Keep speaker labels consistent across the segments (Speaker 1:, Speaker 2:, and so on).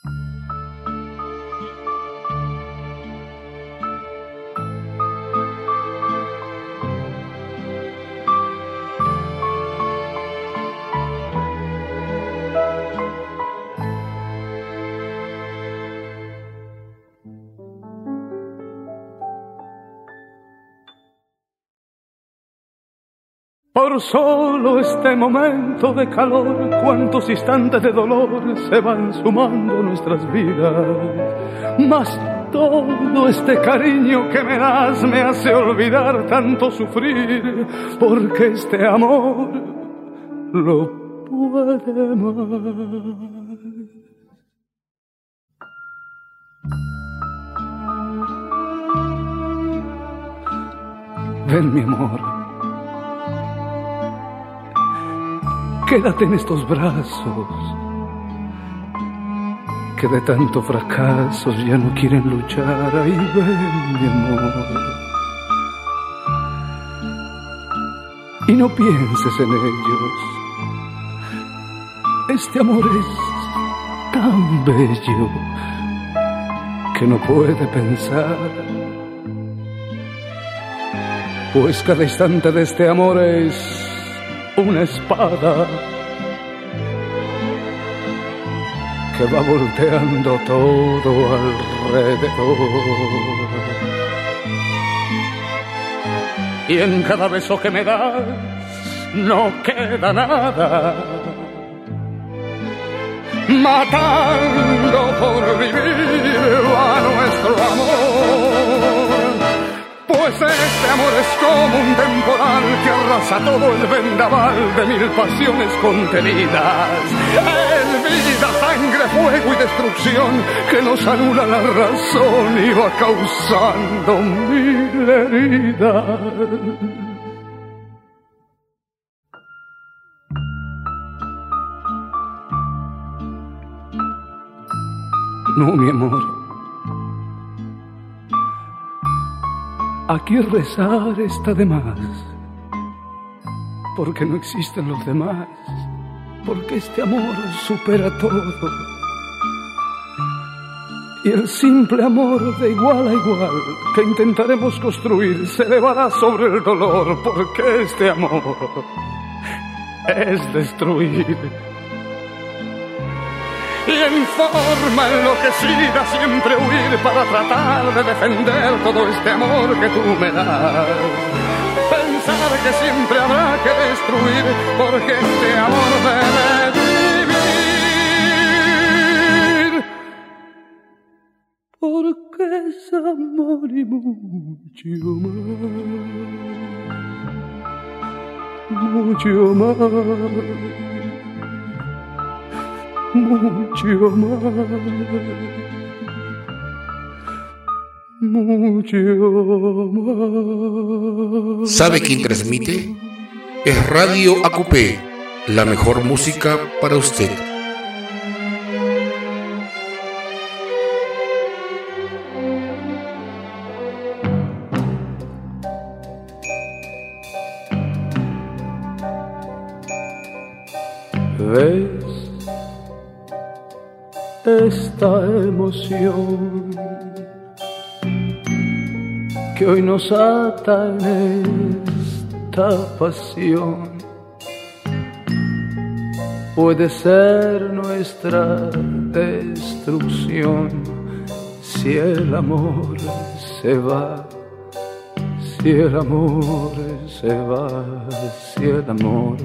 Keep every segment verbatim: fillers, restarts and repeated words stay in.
Speaker 1: Por solo este momento de calor, cuántos instantes de dolor se van sumando nuestras vidas. Mas todo este cariño que me das me hace olvidar tanto sufrir, porque este amor lo puede más. Ven, mi amor, quédate en estos brazos que de tanto fracasos ya no quieren luchar. Ay, ven, mi amor, y no pienses en ellos. Este amor es tan bello que no puede pensar, pues cada instante de este amor es una espada que va volteando todo alrededor. Y en cada beso que me das no queda nada, matando por vivir a nuestro amor. Pues este amor es como un temporal que arrasa todo el vendaval de mil pasiones contenidas. Es vida, sangre, fuego y destrucción que nos anula la razón y va causando mil heridas. No, mi amor, aquí rezar está de más, porque no existen los demás, porque este amor supera todo. Y el simple amor de igual a igual que intentaremos construir se elevará sobre el dolor, porque este amor es destruir. Y en forma enloquecida siempre huir para tratar de defender todo este amor que tú me das. Pensar que siempre habrá que destruir, porque este amor debe vivir. Porque es amor y mucho más, mucho más. Mucho más, mucho más.
Speaker 2: ¿Sabe quién transmite? Es Radio A Q P, la mejor música para usted.
Speaker 1: ¿Ves esta emoción que hoy nos ata en esta pasión? Puede ser nuestra destrucción si el amor se va, si el amor se va, si el amor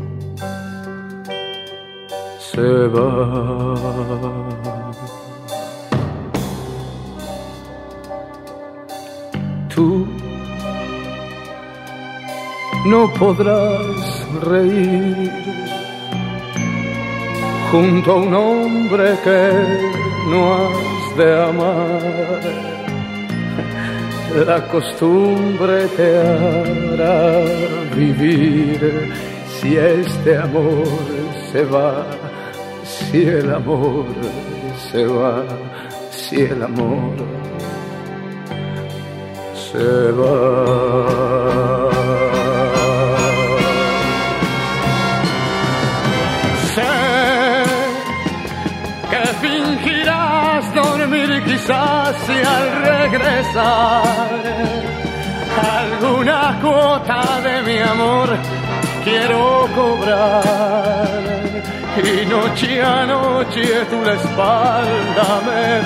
Speaker 1: se va. Tú no podrás reír junto a un hombre que no has de amar. La costumbre te hará vivir si este amor se va, si el amor se va, si el amor se va. Sé que fingirás dormir y quizás si al regresar alguna cuota de mi amor quiero cobrar, y noche a noche tú la espalda me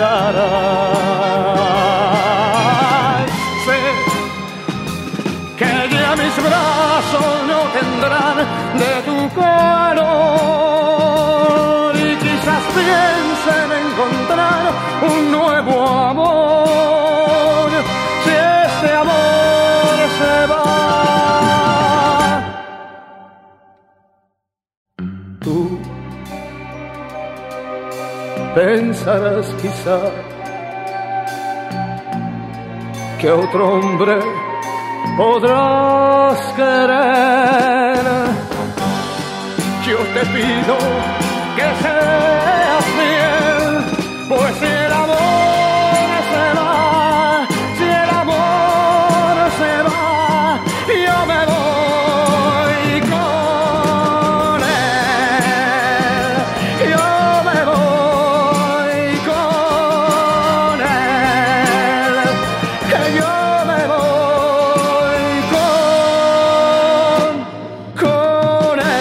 Speaker 1: darás. Sé que ya mis brazos no tendrán de tu calor, y quizás piense en encontrar un nuevo amor, si este amor se va. Tú pensarás quizá que otro hombre podrás querer. Yo te pido que seas fiel, pues si el amor se va, si el amor se va, yo me voy con él, yo me voy con él, que yo me voy con, con él.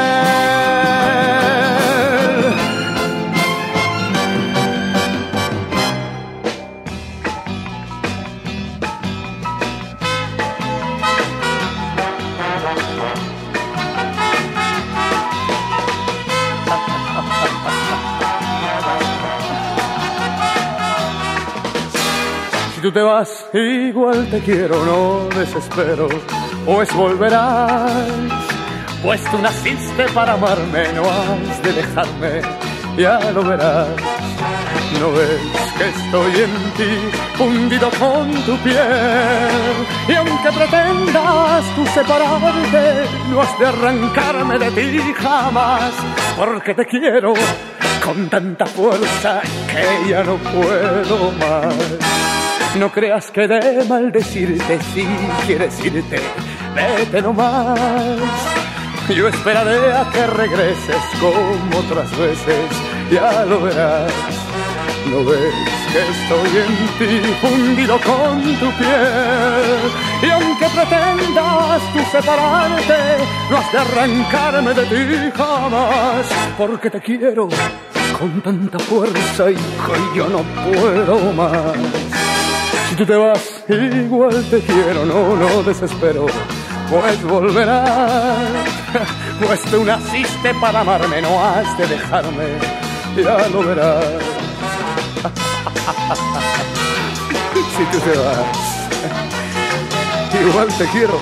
Speaker 1: Si tú te vas, igual te quiero, no desespero, pues volverás. Pues tú naciste para amarme, no has de dejarme, ya lo verás. No ves que estoy en ti, fundido con tu piel, y aunque pretendas tú separarte, no has de arrancarme de ti jamás, porque te quiero con tanta fuerza que ya no puedo más. No creas que de maldecirte, si quieres irte, vete nomás. Yo esperaré a que regreses como otras veces, ya lo verás. ¿No ves que estoy en ti, fundido con tu piel? Y aunque pretendas tú separarte, no has de arrancarme de ti jamás, porque te quiero con tanta fuerza y que yo no puedo más. Si tú te vas, igual te quiero, no, no desespero, pues volverás. Pues tú naciste para amarme, no has de dejarme, ya lo verás. Si tú te vas, igual te quiero.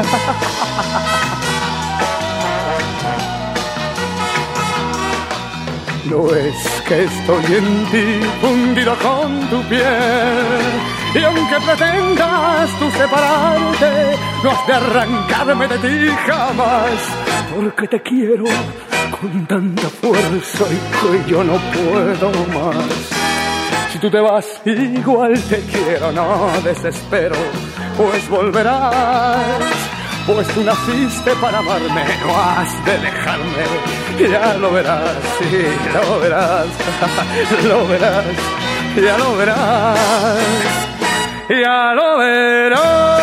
Speaker 1: No es que estoy en ti, fundido con tu piel, y aunque pretendas tú separarte, no has de arrancarme de ti jamás, porque te quiero con tanta fuerza y que yo no puedo más. Si tú te vas, igual te quiero, no desespero, pues volverás. Pues tú naciste para amarme, no has de dejarme, ya lo verás, sí, lo verás, lo verás, ya lo verás, ya lo verás.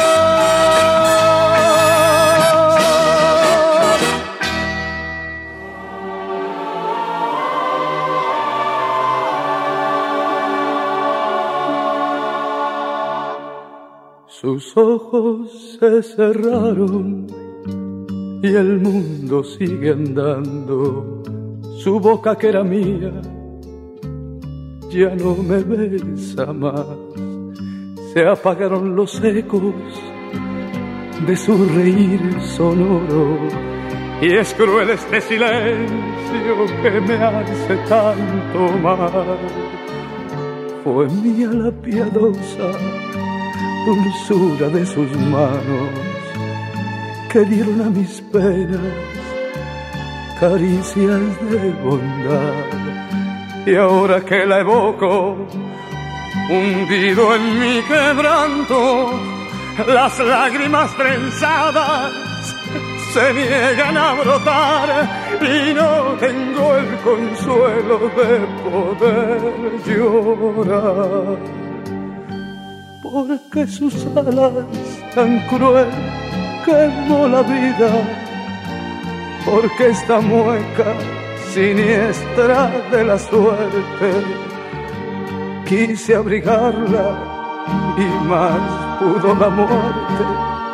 Speaker 1: Sus ojos se cerraron y el mundo sigue andando. Su boca que era mía ya no me besa más. Se apagaron los ecos de su reír sonoro, y es cruel este silencio que me hace tanto mal. Fue mía la piadosa dulzura de sus manos que dieron a mis penas caricias de bondad, y ahora que la evoco hundido en mi quebranto, las lágrimas trenzadas se niegan a brotar y no tengo el consuelo de poder llorar. Porque sus alas tan cruel quemó la vida, porque esta mueca siniestra de la suerte quise abrigarla y más pudo la muerte.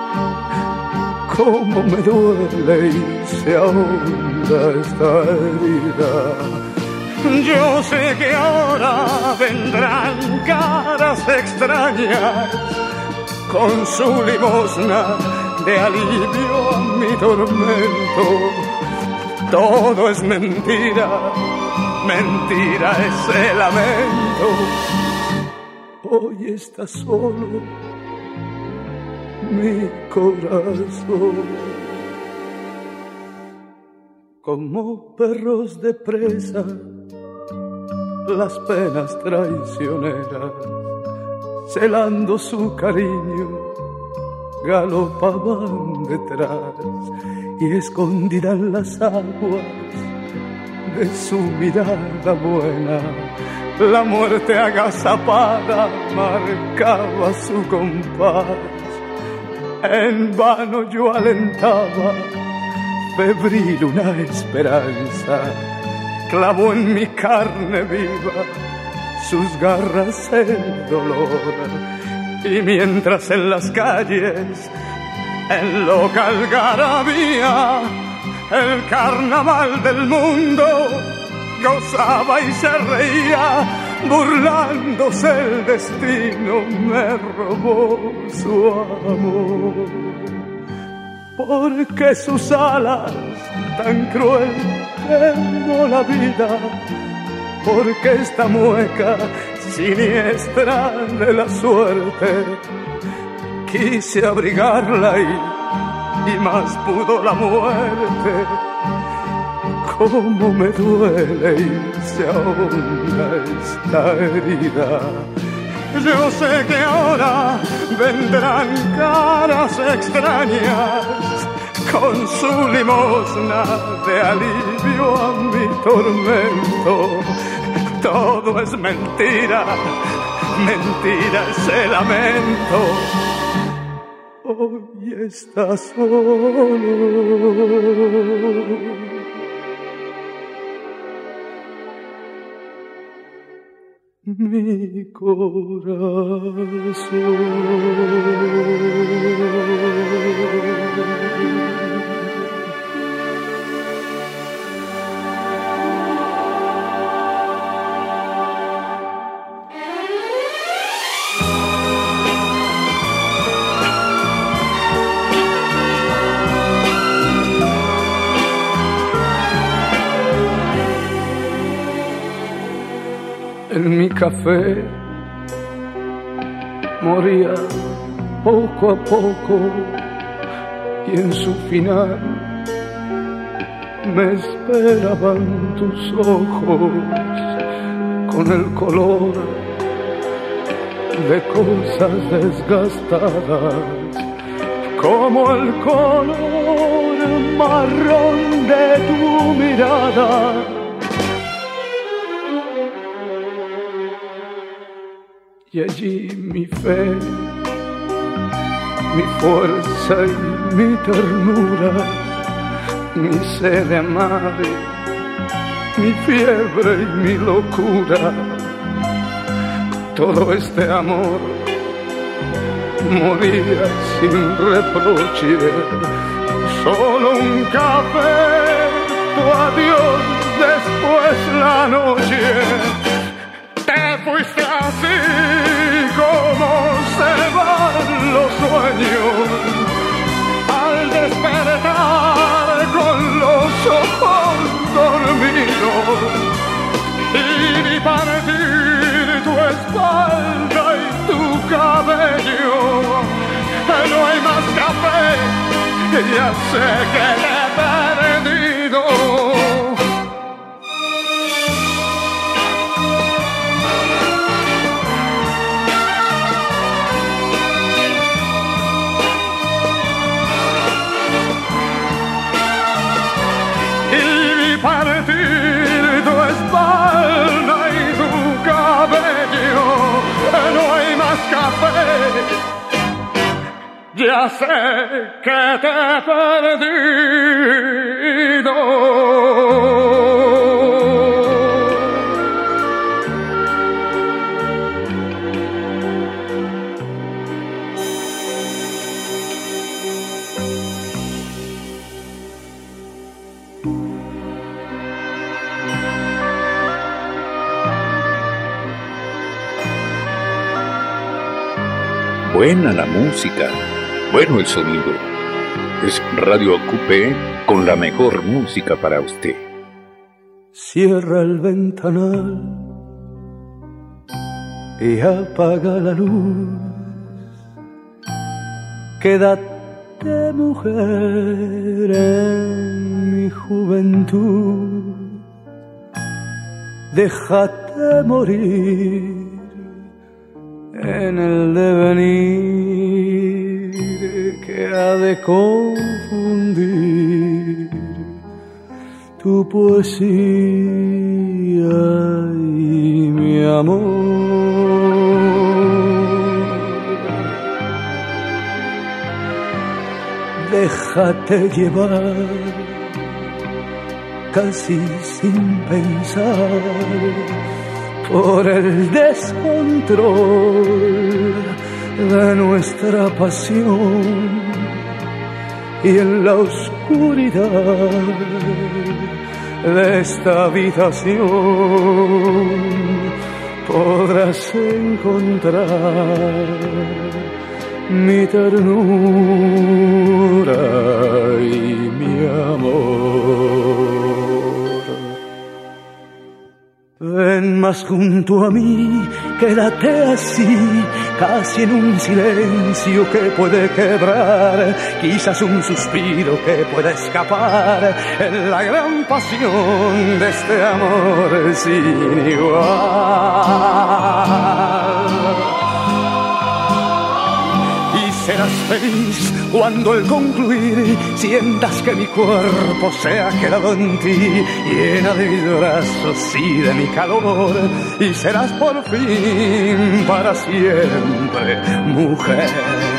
Speaker 1: Cómo me duele y se ahonda esta herida. Yo sé que ahora vendrán caras extrañas con su limosna de alivio a mi tormento. Todo es mentira, mentira ese lamento. Hoy está solo mi corazón. Como perros de presa, las penas traicioneras, celando su cariño, galopaban detrás y escondida en las aguas de su mirada buena, la muerte agazapada marcaba su compás. En vano yo alentaba febril una esperanza, clavó en mi carne viva sus garras el dolor. Y mientras en las calles, en loca algarabía, el carnaval del mundo gozaba y se reía, burlándose el destino me robó su amor. Porque sus alas tan cruel quemó la vida, porque esta mueca siniestra de la suerte quise abrigarla y, y más pudo la muerte. Cómo me duele y se ahonda esta herida. Yo sé que ahora vendrán caras extrañas con su limosna de alivio a mi tormento. Todo es mentira, mentira ese lamento. Hoy está solo mi corazón. En mi café moría poco a poco y en su final me esperaban tus ojos con el color de cosas desgastadas, como el color marrón de tu mirada. Y allí mi fe, mi fuerza y mi ternura, mi sed de amar, mi fiebre y mi locura, todo este amor moría sin reproche. Solo un café, tu adiós, después la noche. Te fuiste así como se van los sueños, al despertar con los ojos dormidos, y vi partir tu espalda y tu cabello. No hay más café, ya sé que te he perdido. café. Ya sé que te he perdido.
Speaker 3: Buena la música, bueno el sonido. Es Radio Acupé con la mejor música para usted.
Speaker 4: Cierra el ventanal y apaga la luz. Quédate, mujer, en mi juventud. Déjate morir en el devenir que ha de confundir tu poesía y mi amor. Déjate llevar casi sin pensar por el descontrol de nuestra pasión, y en la oscuridad de esta habitación podrás encontrar mi ternura y mi amor. Ven más junto a mí, quédate así, casi en un silencio que puede quebrar, quizás un suspiro que pueda escapar en la gran pasión de este amor sin igual. Y serás feliz cuando al concluir sientas que mi cuerpo se ha quedado en ti, llena de mis brazos y de mi calor, y serás por fin para siempre mujer.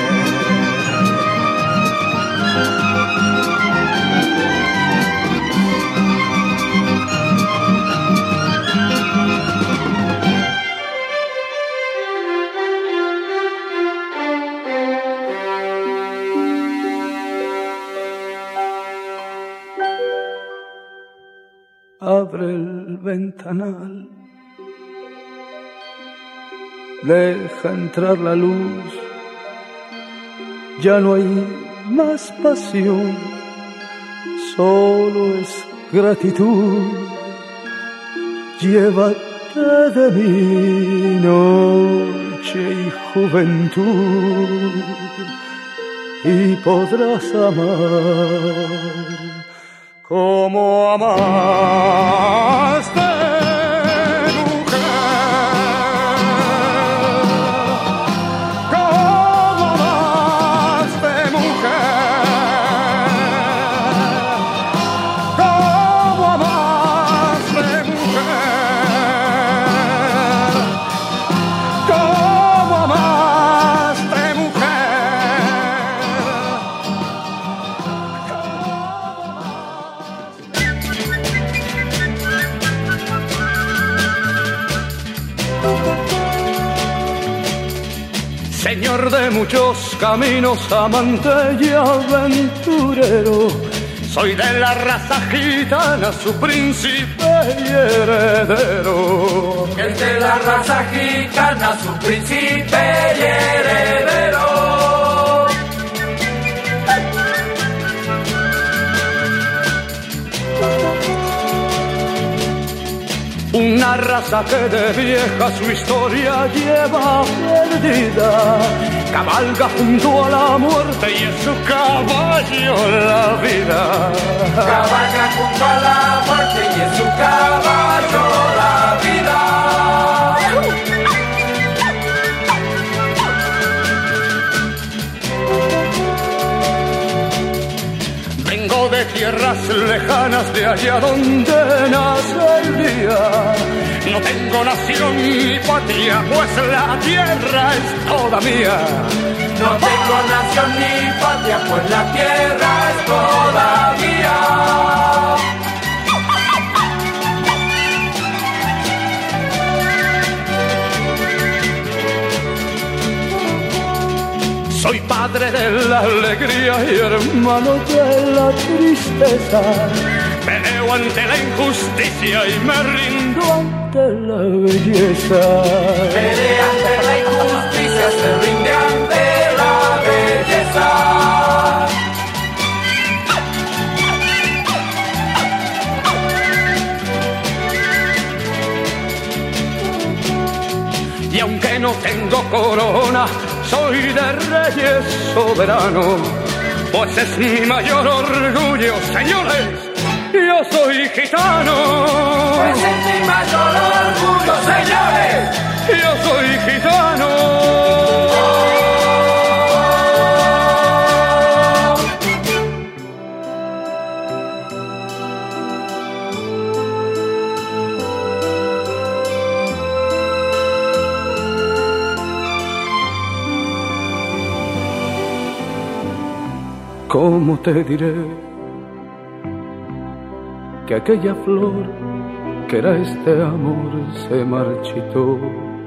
Speaker 4: Abre el ventanal, deja entrar la luz, ya no hay más pasión, solo es gratitud. Llévate de mí noche y juventud, y podrás amar como amaste, mujer, como amaste, mujer, como amaste, mujer, como amaste, señor de muchos caminos, amante y aventurero, soy de la raza gitana, su príncipe y heredero.
Speaker 5: Es de la raza gitana, su príncipe y heredero.
Speaker 4: Una raza que de vieja su historia lleva perdida, cabalga junto a la muerte y en su caballo la vida.
Speaker 5: Cabalga junto a la muerte y en su caballo la vida.
Speaker 4: De tierras lejanas, de allá donde nace el día,
Speaker 1: No tengo nación ni patria, pues la tierra es toda mía.
Speaker 5: No tengo nación ni patria, pues la tierra es toda mía.
Speaker 1: Soy padre de la alegría y hermano de la tristeza. Peleo ante la injusticia y me rindo ante la belleza.
Speaker 5: Pelea ante la injusticia, se rinde ante la belleza.
Speaker 1: Y aunque no tengo corona, soy de reyes soberano, pues es mi mayor orgullo, señores, yo soy gitano.
Speaker 5: Pues es mi mayor orgullo, señores,
Speaker 1: yo soy gitano. ¿Cómo te diré que aquella flor que era este amor se marchitó?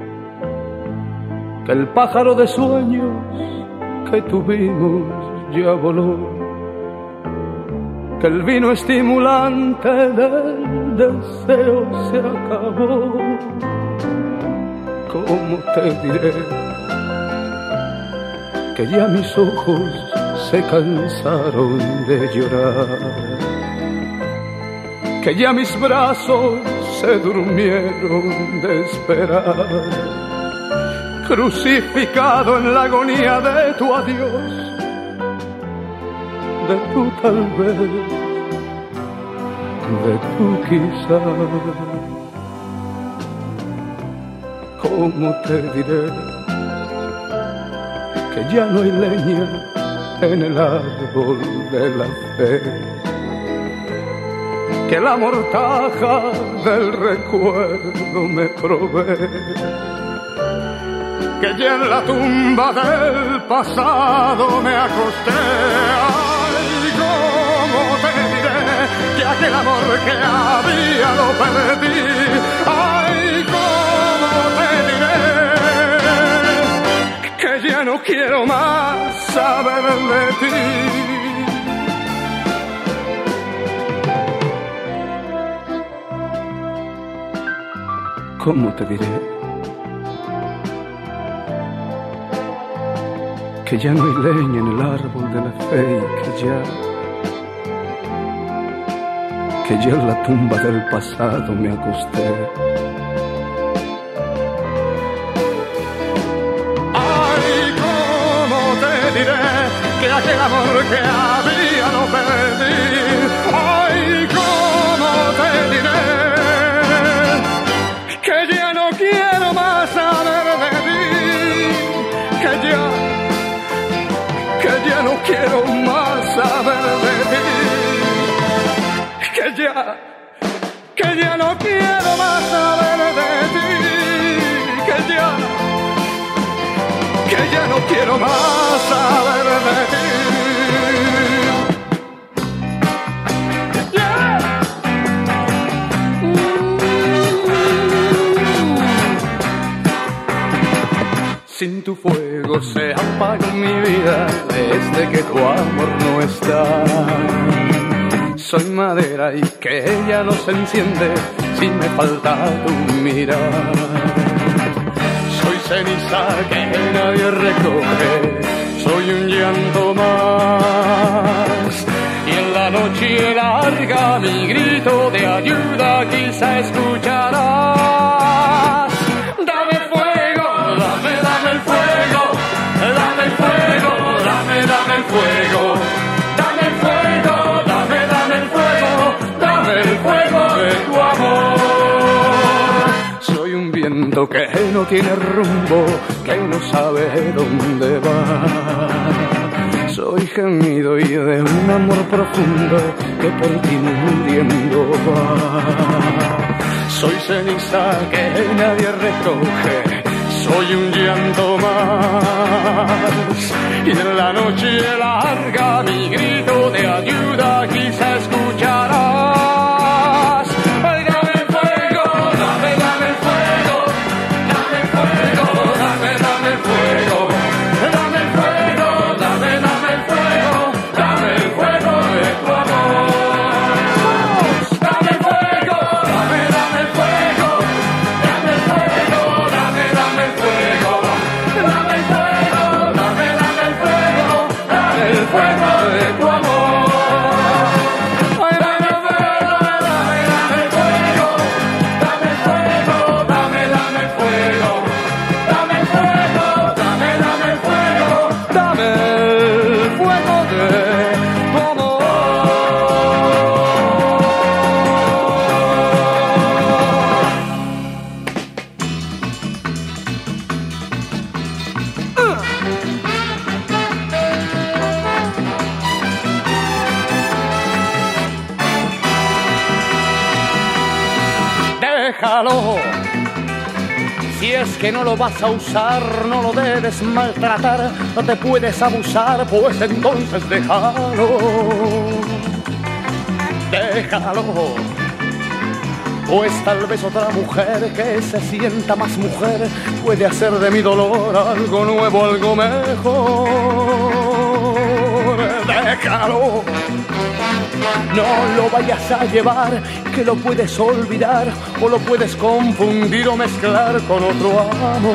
Speaker 1: Que el pájaro de sueños que tuvimos ya voló. Que el vino estimulante del deseo se acabó. ¿Cómo te diré que ya mis ojos se cansaron de llorar? Que ya mis brazos se durmieron de esperar. Crucificado en la agonía de tu adiós, de tu tal vez, de tu quizás. ¿Cómo te diré que ya no hay leña en el árbol de la fe? Que la mortaja del recuerdo me provee. Que ya en la tumba del pasado me acosté. Ay, ¿cómo te diré que aquel amor que había lo perdí? Ay, ¿cómo te diré que ya no quiero más saber de ti? ¿Cómo te diré que ya no hay leña en el árbol de la fe y que ya, que ya en la tumba del pasado me acosté? Ay, ¿cómo te diré que aquel amor que había lo perdí? Ay, ¿cómo te diré que ya no quiero más saber de ti? Que ya, que ya no quiero más saber de ti. Que ya, que ya no quiero más saber de ti. Que ya, que ya no quiero más saber de ti. Sin tu fuego se apaga mi vida desde que tu amor no está. Soy madera y que ella no se enciende si me falta tu mirar. Soy ceniza que nadie recoge, soy un llanto más. Y en la noche larga mi grito de ayuda quizá escucharás. Dame fuego, dame, dame el fuego, dame el fuego, dame, dame el fuego, dame el fuego, dame, dame el fuego, dame el fuego de tu amor. Soy un viento que no tiene rumbo, que no sabe dónde va. Soy gemido y de un amor profundo que por ti muriendo va.
Speaker 4: soy ceniza que nadie recoge, soy un llanto más. Y en la noche larga mi grito de ayuda quizá escucharás. Ay, dame el fuego, dame, dame el fuego, dame el fuego, dame, dame el fuego. Dame el fuego, dame, dame el fuego, dame el fuego de tu amor. Dame el fuego, dame, dame el fuego, dame el fuego, dame, dame el fuego. Dame el fuego, dame, dame el fuego, dame el fuego de tu amor. Ay, dame el fuego, dame, dame el fuego, dame el fuego, dame, dame el fuego. Dame el fuego, dame, dame el fuego, dame el fuego de tu amor. Déjalo. Si es que no lo vas a usar, no lo debes maltratar, no te puedes abusar, pues entonces déjalo. Déjalo. Pues tal vez otra mujer que se sienta más mujer puede hacer de mi dolor algo nuevo, algo mejor. Déjalo. No lo vayas a llevar, que lo puedes olvidar o lo puedes confundir o mezclar con otro amor.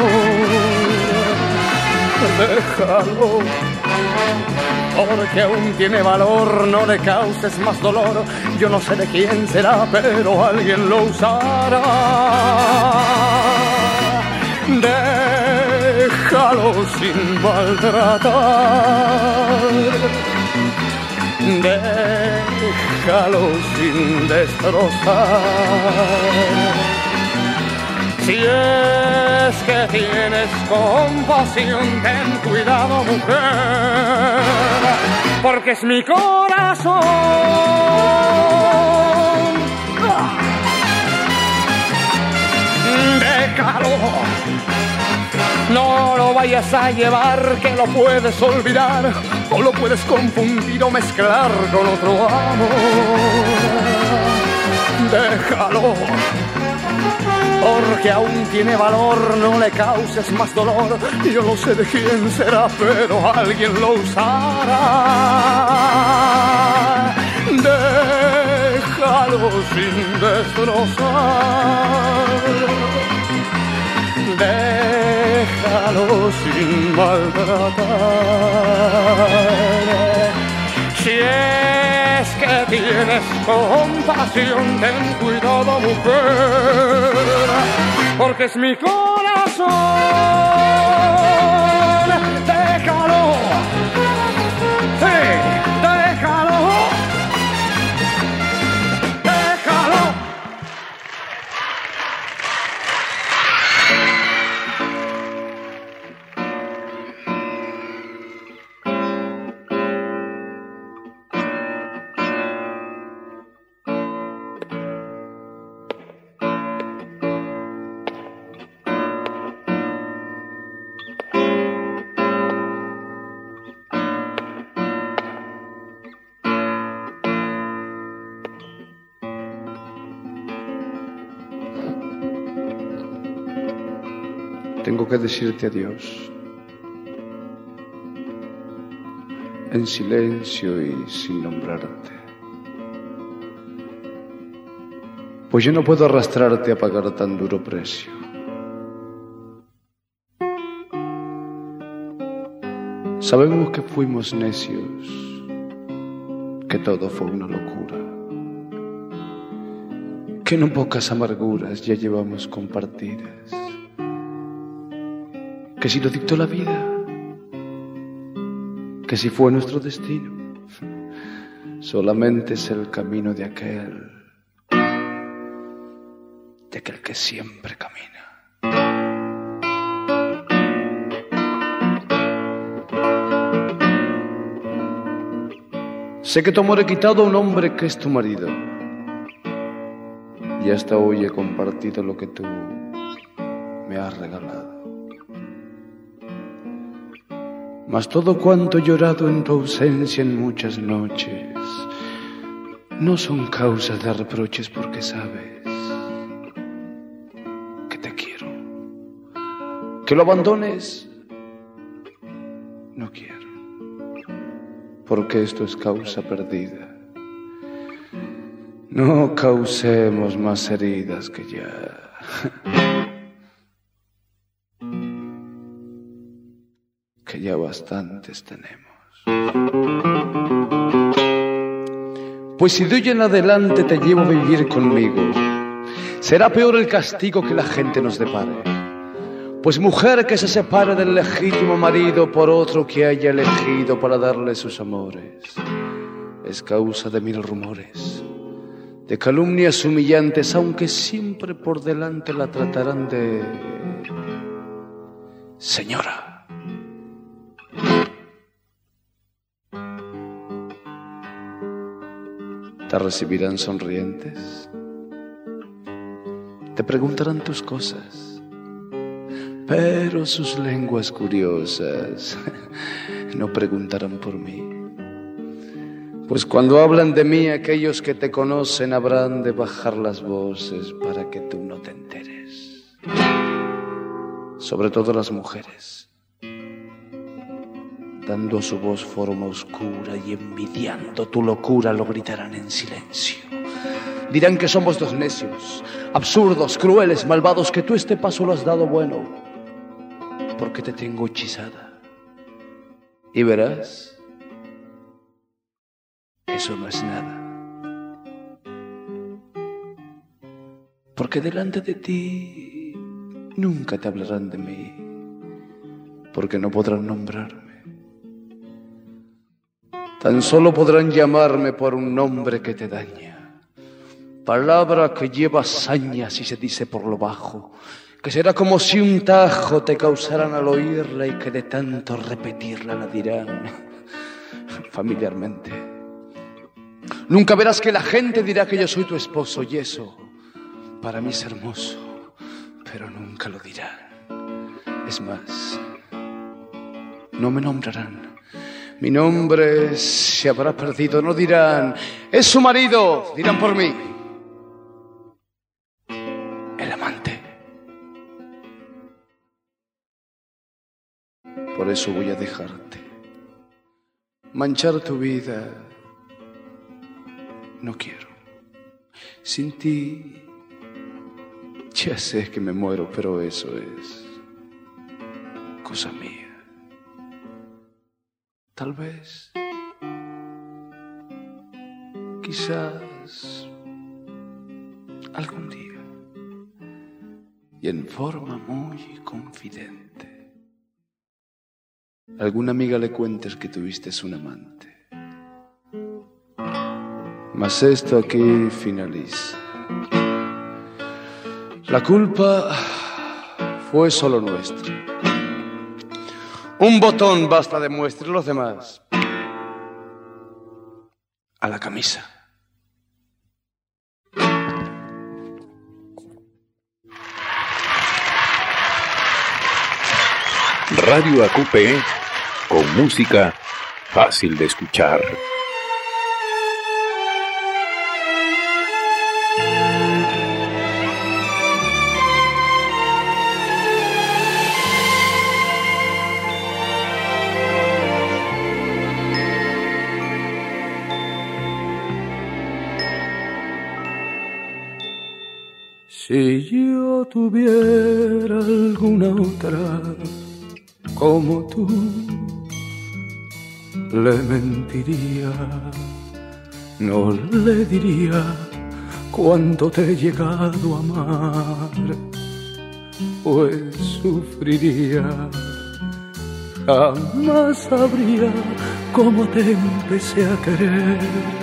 Speaker 4: Déjalo, porque aún tiene valor, no le causes más dolor. Yo no sé de quién será, pero alguien lo usará. Déjalo sin maltratar. Déjalo sin destrozar. Si es que tienes compasión, ten cuidado, mujer, porque es mi corazón. Déjalo. No lo vayas a llevar, que lo puedes olvidar o lo puedes confundir o mezclar con otro amor. Déjalo, porque aún tiene valor, no le causes más dolor. Yo no sé de quién será, pero alguien lo usará. Déjalo sin destrozar. Déjalo sin maltratar. Si es que tienes compasión, ten cuidado, mujer, porque es mi corazón. Déjalo, sí, déjalo, déjalo.
Speaker 6: Tengo que decirte adiós, en silencio y sin nombrarte, pues yo no puedo arrastrarte a pagar tan duro precio. Sabemos que fuimos necios, que todo fue una locura, que no pocas amarguras ya llevamos compartidas, que si lo dictó la vida, que si fue nuestro destino, solamente es el camino de aquel, de aquel que siempre camina. Sé que tu amor he quitado a un hombre que es tu marido, y y hasta hoy he compartido lo que tú me has regalado. Mas todo cuanto he llorado en tu ausencia en muchas noches no son causas de reproches, porque sabes que te quiero. Que lo abandones, no quiero, porque esto es causa perdida. No causemos más heridas que ya que ya bastantes tenemos. Pues si de hoy en adelante te llevo a vivir conmigo, será peor el castigo que la gente nos depare. Pues mujer que se separe del legítimo marido por otro que haya elegido para darle sus amores, es causa de mil rumores, de calumnias humillantes, aunque siempre por delante la tratarán de señora. Te recibirán sonrientes, te preguntarán tus cosas, pero sus lenguas curiosas no preguntarán por mí. Pues cuando hablan de mí, aquellos que te conocen habrán de bajar las voces para que tú no te enteres. Sobre todo las mujeres, dando a su voz forma oscura y envidiando tu locura, lo gritarán en silencio. Dirán que somos dos necios, absurdos, crueles, malvados, que tú este paso lo has dado bueno, porque te tengo hechizada. Y verás, eso no es nada, porque delante de ti nunca te hablarán de mí, porque no podrán nombrarme. Tan solo podrán llamarme por un nombre que te daña, palabra que lleva sañas y se dice por lo bajo, que será como si un tajo te causaran al oírla y que de tanto repetirla la dirán familiarmente. Nunca verás que la gente dirá que yo soy tu esposo, y eso para mí es hermoso, pero nunca lo dirán. Es más, no me nombrarán. Mi nombre se habrá perdido, no dirán, es su marido, dirán por mí, el amante. Por eso voy a dejarte, manchar tu vida, no quiero. Sin ti, ya sé que me muero, pero eso es cosa mía. Tal vez, quizás, algún día, y en forma muy confidente, alguna amiga le cuentes que tuviste un amante. Mas esto aquí finaliza. La culpa fue solo nuestra. Un botón basta de muestra, y los demás a la camisa.
Speaker 3: Radio A Q P, con música fácil de escuchar.
Speaker 4: Si yo tuviera alguna otra como tú, le mentiría, no le diría cuánto te he llegado a amar, pues sufriría, jamás sabría cómo te empecé a querer,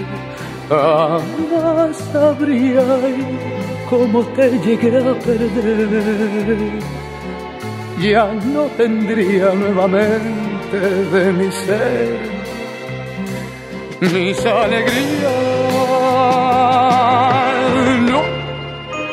Speaker 4: jamás sabría cómo te llegué a perder. Ya no tendría nuevamente de mi ser mis alegrías, no,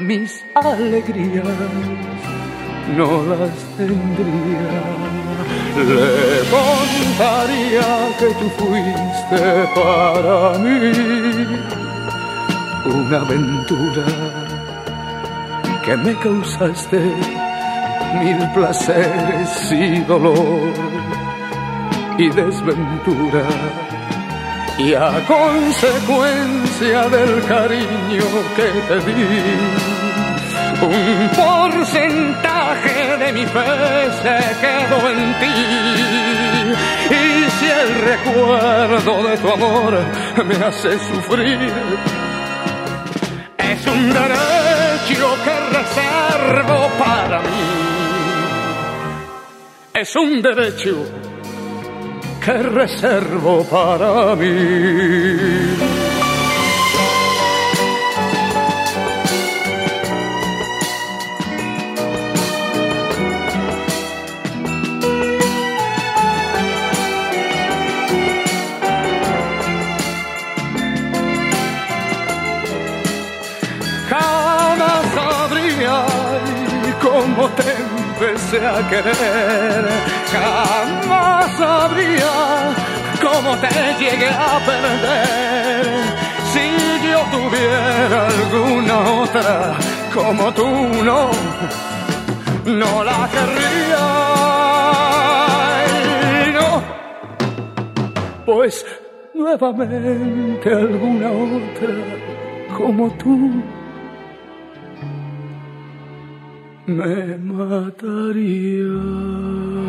Speaker 4: mis alegrías no las tendría. Le contaría que tú fuiste para mí una aventura, que me causaste mil placeres y dolor y desventura, y a consecuencia del cariño que te di, un porcentaje de mi fe se quedó en ti. Y si el recuerdo de tu amor me hace sufrir, es un derecho que reservo para mí. Es un derecho que reservo para mí. Cómo te empecé a querer, jamás sabría cómo te llegué a perder. Si yo tuviera alguna otra como tú, no, no la querría. Y no, pues nuevamente alguna otra como tú me mataría.